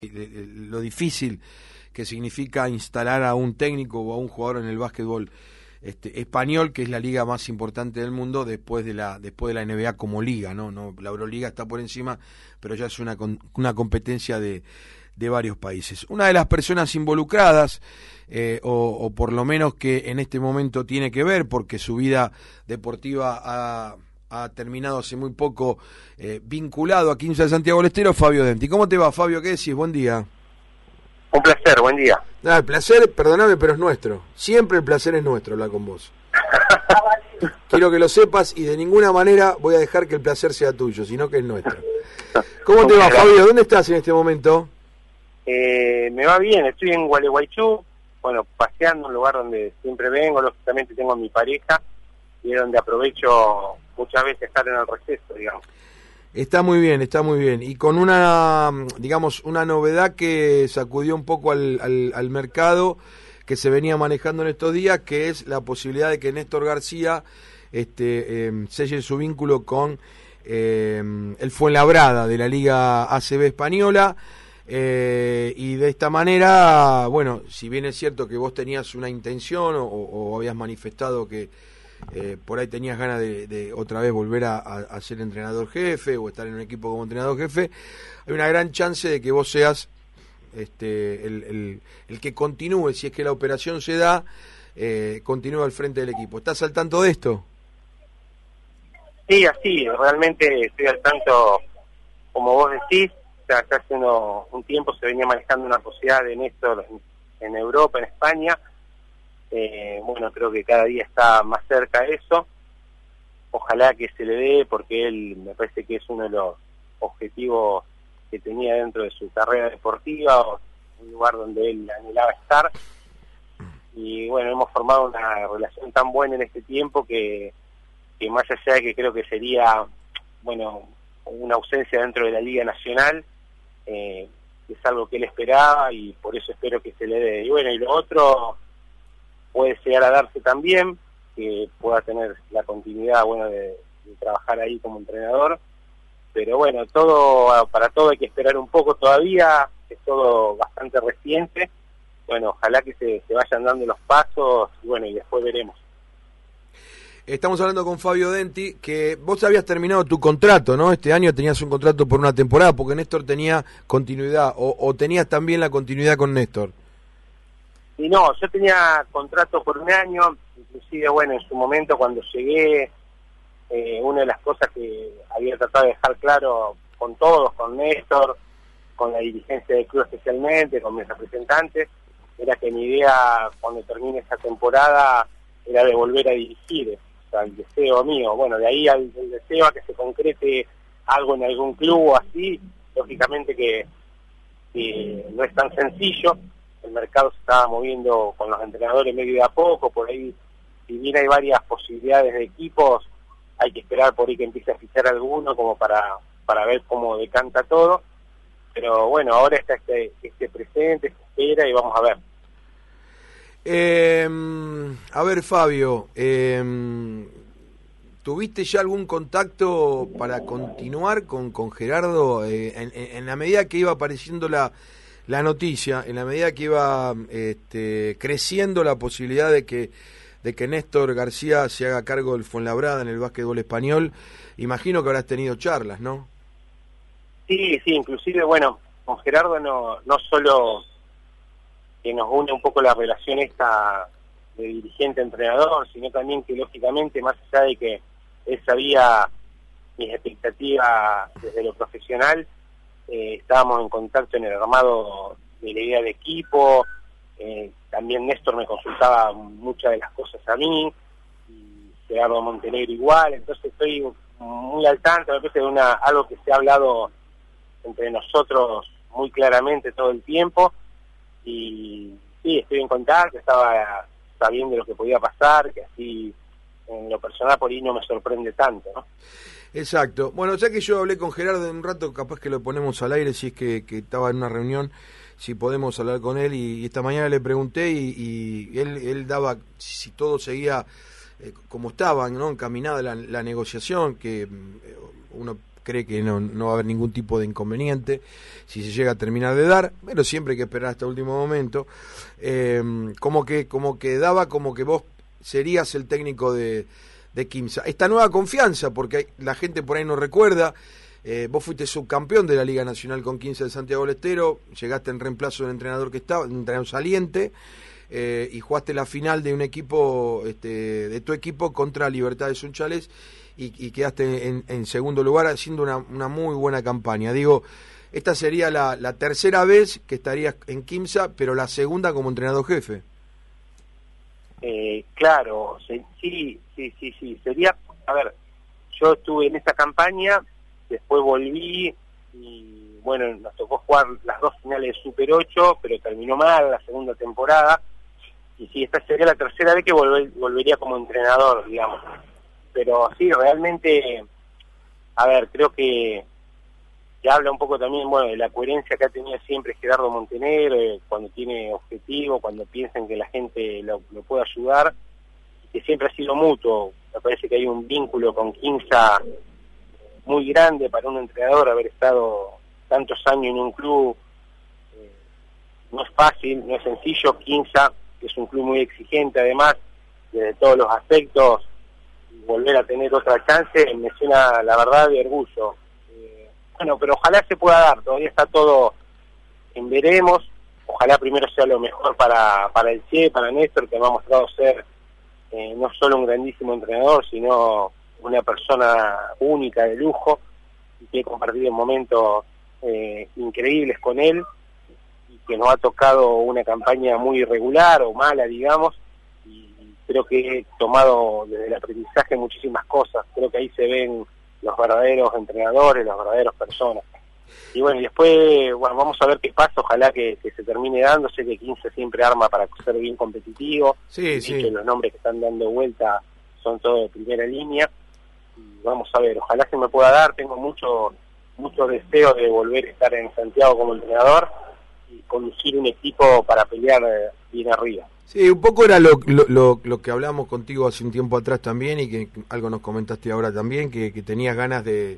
lo difícil que significa instalar a un técnico o a un jugador en el básquetbol español, que es la liga más importante del mundo después de la NBA como liga, ¿no? La Euroliga está por encima, pero ya es una competencia de varios países. Una de las personas involucradas, o por lo menos que en este momento tiene que ver, porque su vida deportiva ha terminado hace muy poco, vinculado a 15 de Santiago del Estero, Fabio Denti. ¿Cómo te va, Fabio? ¿Qué decís? Buen día. Un placer, buen día. El placer, perdóname, pero es nuestro. Siempre el placer es nuestro hablar con vos. Quiero que lo sepas y de ninguna manera voy a dejar que el placer sea tuyo, sino que es nuestro. ¿Cómo te va, Fabio? ¿Dónde estás en este momento? Me va bien, estoy en Gualeguaychú, paseando, un lugar donde siempre vengo, lógicamente tengo a mi pareja y es donde aprovecho muchas veces estar en el receso, digamos. Está muy bien, está muy bien. Y con una novedad que sacudió un poco al mercado, que se venía manejando en estos días, que es la posibilidad de que Néstor García selle su vínculo con el Fuenlabrada de la Liga ACB española. Y de esta manera, bueno, si bien es cierto que vos tenías una intención o habías manifestado que por ahí tenías ganas de otra vez volver a ser entrenador jefe o estar en un equipo como entrenador jefe, hay una gran chance de que vos seas el que continúe, si es que la operación se da, continúe al frente del equipo. ¿Estás al tanto de esto? Sí, así, realmente estoy al tanto, como vos decís. Acá hace un tiempo se venía manejando una posibilidad de Néstor en Europa, en España. Creo que cada día está más cerca de eso. Ojalá que se le dé, porque él me parece que es uno de los objetivos que tenía dentro de su carrera deportiva, un lugar donde él anhelaba estar. Y hemos formado una relación tan buena en este tiempo que más allá de que creo que sería, una ausencia dentro de la Liga Nacional, es algo que él esperaba y por eso espero que se le dé. Y lo otro puede llegar a darse también, que pueda tener la continuidad de trabajar ahí como entrenador, pero para todo hay que esperar un poco todavía, es todo bastante reciente. Ojalá que se vayan dando los pasos y después veremos. Estamos hablando con Fabio Denti, que vos habías terminado tu contrato, ¿no? Este año tenías un contrato por una temporada, porque Néstor tenía continuidad, o tenías también la continuidad con Néstor. Y no, yo tenía contrato por un año, inclusive, en su momento cuando llegué, una de las cosas que había tratado de dejar claro con todos, con Néstor, con la dirigencia del club especialmente, con mis representantes, era que mi idea cuando termine esta temporada era de volver a dirigir. El deseo mío, de ahí al deseo a que se concrete algo en algún club o así, lógicamente que no es tan sencillo. El mercado se estaba moviendo con los entrenadores medio de a poco, por ahí, si bien hay varias posibilidades de equipos, hay que esperar por ahí que empiece a fichar alguno como para ver cómo decanta todo, pero ahora está este presente, esta espera y vamos a ver. A ver, Fabio, ¿tuviste ya algún contacto para continuar con Gerardo en la medida que iba apareciendo la noticia, en la medida que iba creciendo la posibilidad de que Néstor García se haga cargo del Fuenlabrada en el básquetbol español? Imagino que habrás tenido charlas, ¿no? Sí, inclusive, con Gerardo no solo que nos une un poco la relación esta de dirigente-entrenador, sino también que lógicamente, más allá de que él sabía mis expectativas desde lo profesional, estábamos en contacto en el armado de la idea de equipo. También Néstor me consultaba muchas de las cosas a mí, y Gerardo Montenegro igual, entonces estoy muy al tanto, me parece de algo que se ha hablado entre nosotros muy claramente todo el tiempo. Y sí, estoy en contacto, estaba sabiendo lo que podía pasar, que así en lo personal por ahí no me sorprende tanto, ¿no? Exacto. Ya que yo hablé con Gerardo en un rato, capaz que lo ponemos al aire, si es que estaba en una reunión, si podemos hablar con él, y esta mañana le pregunté y él daba, si todo seguía como estaba, ¿no?, encaminada la negociación, que uno cree que no va a haber ningún tipo de inconveniente si se llega a terminar de dar, pero siempre hay que esperar hasta el último momento. Como que daba como que vos serías el técnico de Quimsa. Esta nueva confianza, porque la gente por ahí no recuerda, vos fuiste subcampeón de la Liga Nacional con Quimsa de Santiago del Estero, llegaste en reemplazo del entrenador que estaba, un entrenador saliente, y jugaste la final de un equipo, de tu equipo contra Libertad de Sunchales, y quedaste en segundo lugar haciendo una muy buena campaña. Digo, esta sería la tercera vez que estarías en Quimsa, pero la segunda como entrenador jefe. Claro, sí, sería, a ver, yo estuve en esa campaña, después volví y bueno, nos tocó jugar las dos finales de Super 8, pero terminó mal la segunda temporada, y sí, esta sería la tercera vez que volvería como entrenador, digamos. Pero sí, realmente, a ver, creo que habla un poco también, bueno, de la coherencia que ha tenido siempre Gerardo Montenegro, cuando tiene objetivo, cuando piensan que la gente lo puede ayudar, que siempre ha sido mutuo. Me parece que hay un vínculo con Quimsa muy grande para un entrenador, haber estado tantos años en un club. No es fácil, no es sencillo. Quimsa es un club muy exigente, además, desde todos los aspectos. Volver a tener otra chance me suena, la verdad, de orgullo. Bueno, pero ojalá se pueda dar, todavía está todo en veremos, ojalá primero sea lo mejor para el Che, para Néstor, que me ha mostrado ser no solo un grandísimo entrenador, sino una persona única, de lujo, y que he compartido momentos increíbles con él, y que nos ha tocado una campaña muy irregular o mala, digamos, y creo que he tomado desde el aprendizaje muchísimas cosas, creo que ahí se ven los verdaderos entrenadores, las verdaderas personas. Y bueno, y después, bueno, vamos a ver qué pasa, ojalá que se termine dando. Sé que 15 siempre arma para ser bien competitivo, sí. Que los nombres que están dando vuelta son todos de primera línea, y vamos a ver, ojalá se me pueda dar. Tengo mucho deseo de volver a estar en Santiago como entrenador y conducir un equipo para pelear bien arriba. Sí, un poco era lo que hablamos contigo hace un tiempo atrás también, y que algo nos comentaste ahora también, que tenías ganas de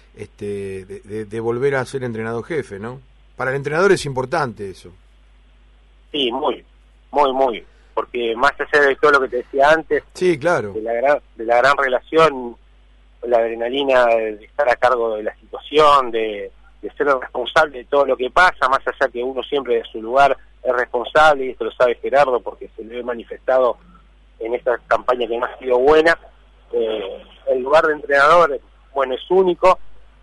volver a ser entrenador jefe, ¿no? Para el entrenador es importante eso. Sí, muy, porque más allá de todo lo que te decía antes, sí, claro, de la gran relación, la adrenalina de estar a cargo de la situación, de ser el responsable de todo lo que pasa, más allá que uno siempre de su lugar es responsable, y esto lo sabe Gerardo porque se le ha manifestado en esta campaña que no ha sido buena. El lugar de entrenador, bueno, es único,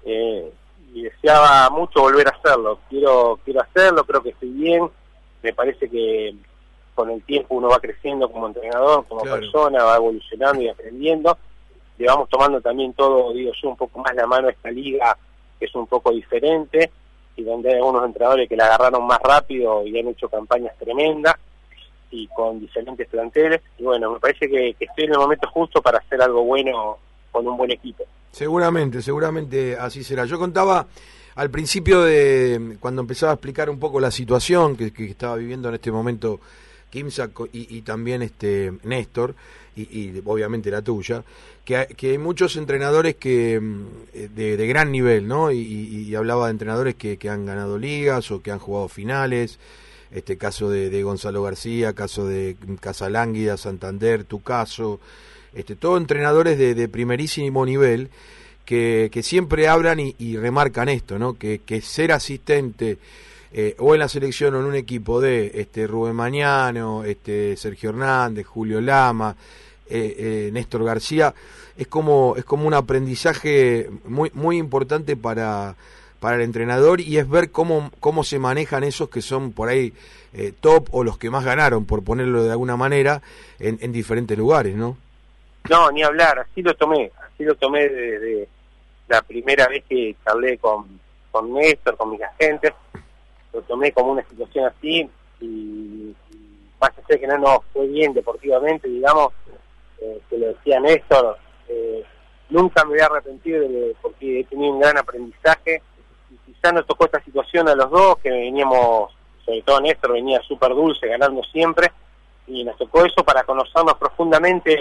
y deseaba mucho volver a hacerlo. Quiero hacerlo, creo que estoy bien. Me parece que con el tiempo uno va creciendo como entrenador, como persona, va evolucionando y aprendiendo. Le vamos tomando también todo, digo yo, un poco más la mano a esta liga, que es un poco diferente, y donde hay algunos entrenadores que la agarraron más rápido y han hecho campañas tremendas y con diferentes planteles. Y bueno, me parece que estoy en el momento justo para hacer algo bueno con un buen equipo. Seguramente así será. Yo contaba al principio, de cuando empezaba a explicar un poco la situación que estaba viviendo en este momento Quimsa y también Néstor, y obviamente la tuya, que hay muchos entrenadores que de gran nivel, ¿no? Y hablaba de entrenadores que han ganado ligas o que han jugado finales, caso de Gonzalo García, caso de Casalánguida, Santander, tu caso, todos entrenadores de primerísimo nivel que siempre hablan y remarcan esto, ¿no? Que ser asistente o en la selección o en un equipo de Rubén Mañano, Sergio Hernández, Julio Lama, Néstor García, es como un aprendizaje muy importante para el entrenador, y es ver cómo se manejan esos que son por ahí top, o los que más ganaron, por ponerlo de alguna manera, en diferentes lugares, ¿no? No, ni hablar, así lo tomé desde la primera vez que charlé con Néstor, con mis agentes. Lo tomé como una situación así, y más allá de que no nos fue bien deportivamente, digamos, que lo decía Néstor, nunca me voy a arrepentir porque he tenido un gran aprendizaje, y quizá nos tocó esta situación a los dos, que veníamos, sobre todo Néstor venía súper dulce, ganando siempre, y nos tocó eso para conocernos profundamente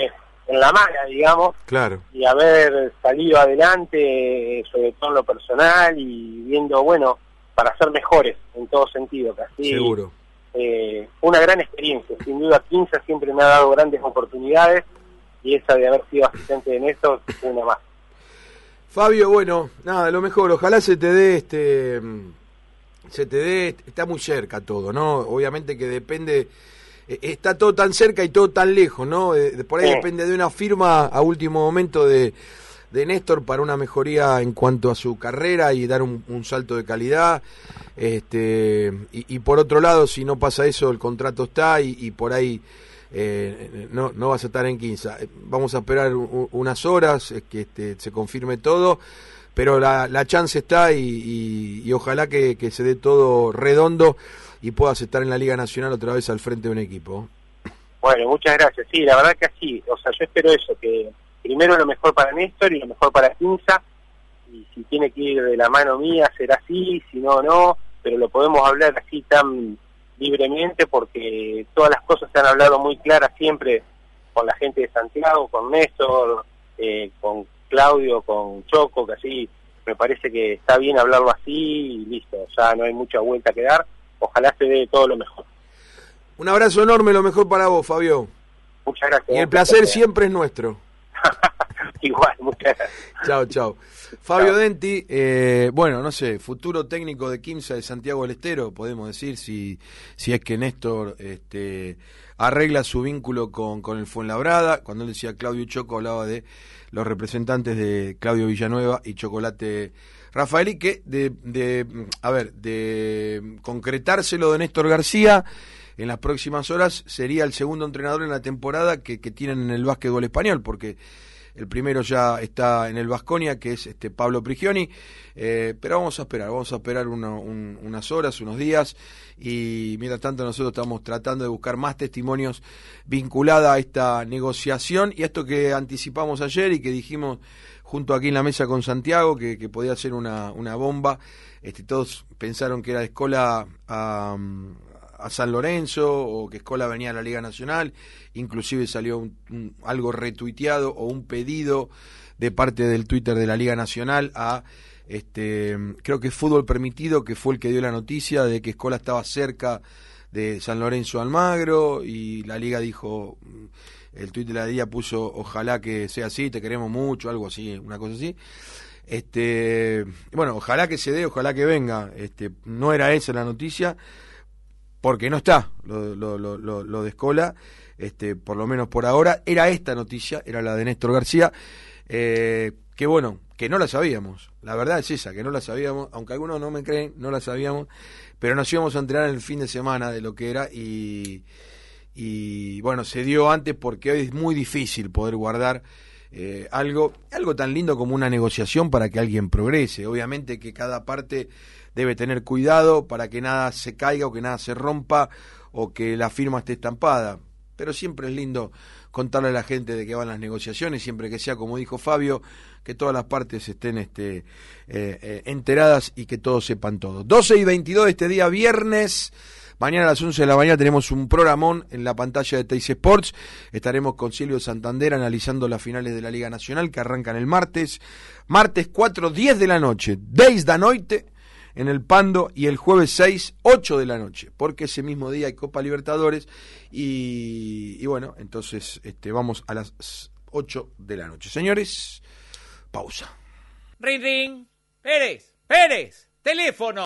en la mala, digamos, Claro. y haber salido adelante, sobre todo en lo personal, y viendo, bueno, para ser mejores en todo sentido, casi. Seguro. Fue una gran experiencia, sin duda. Quinza siempre me ha dado grandes oportunidades, y esa de haber sido asistente de Néstor fue una más. Fabio, bueno, nada, lo mejor, ojalá se te dé está muy cerca todo, ¿no? Obviamente que depende, está todo tan cerca y todo tan lejos, ¿no? Por ahí depende de una firma a último momento de Néstor para una mejoría en cuanto a su carrera y dar un salto de calidad. Y por otro lado, si no pasa eso, el contrato está y por ahí no vas a estar en Quinza. Vamos a esperar unas horas que se confirme todo, pero la chance está y ojalá que se dé todo redondo y puedas estar en la Liga Nacional otra vez al frente de un equipo. Bueno, muchas gracias. Sí, la verdad que así, o sea, yo espero eso, que primero lo mejor para Néstor y lo mejor para Quinza, y si tiene que ir de la mano mía será así, si no, no, pero lo podemos hablar así tan libremente, porque todas las cosas se han hablado muy claras siempre con la gente de Santiago, con Néstor, con Claudio, con Choco, que así me parece que está bien hablarlo así y listo, ya no hay mucha vuelta que dar. Ojalá se dé todo lo mejor. Un abrazo enorme, lo mejor para vos, Fabio. Muchas gracias. Y el placer siempre es nuestro. Igual, muchas gracias. Chao, chao. Fabio Denti, bueno, no sé, futuro técnico de Quimsa de Santiago del Estero, podemos decir, si es que Néstor arregla su vínculo con el Fuenlabrada. Cuando él decía Claudio y Choco, hablaba de los representantes de Claudio Villanueva y Chocolate Rafaeli, que de concretárselo de Néstor García en las próximas horas, sería el segundo entrenador en la temporada que tienen en el básquetbol español, porque el primero ya está en el Baskonia, que es Pablo Prigioni, pero vamos a esperar unas horas, unos días, y mientras tanto nosotros estamos tratando de buscar más testimonios vinculados a esta negociación y a esto que anticipamos ayer y que dijimos junto aquí en la mesa con Santiago, que podía ser una bomba. Todos pensaron que era de Escola a San Lorenzo, o que Escola venía a la Liga Nacional. Inclusive salió algo retuiteado o un pedido de parte del Twitter de la Liga Nacional a creo que Fútbol Permitido, que fue el que dio la noticia de que Escola estaba cerca de San Lorenzo Almagro, y la Liga dijo, el tuit de la Liga puso ojalá que sea así, te queremos mucho, algo así, una cosa así. Bueno, ojalá que se dé, ojalá que venga. No era esa la noticia, porque no está lo de Escola, por lo menos por ahora. Era esta noticia, era la de Néstor García, que bueno, que no la sabíamos. La verdad es esa, que no la sabíamos, aunque algunos no me creen, no la sabíamos, pero nos íbamos a enterar en el fin de semana de lo que era, y bueno, se dio antes, porque hoy es muy difícil poder guardar algo tan lindo como una negociación para que alguien progrese. Obviamente que cada parte debe tener cuidado para que nada se caiga o que nada se rompa o que la firma esté estampada, pero siempre es lindo contarle a la gente de qué van las negociaciones, siempre que sea, como dijo Fabio, que todas las partes estén enteradas y que todos sepan todo. 12:22 este día viernes. Mañana a las 11 de la mañana tenemos un programón en la pantalla de Teis Sports. Estaremos con Silvio Santander analizando las finales de la Liga Nacional que arrancan el martes 4:10 de la noche, 10 da noite en el Pando, y el jueves 6, 8 de la noche, porque ese mismo día hay Copa Libertadores, y bueno, entonces vamos a las 8 de la noche. Señores, pausa. Ring, ring. Pérez, teléfono.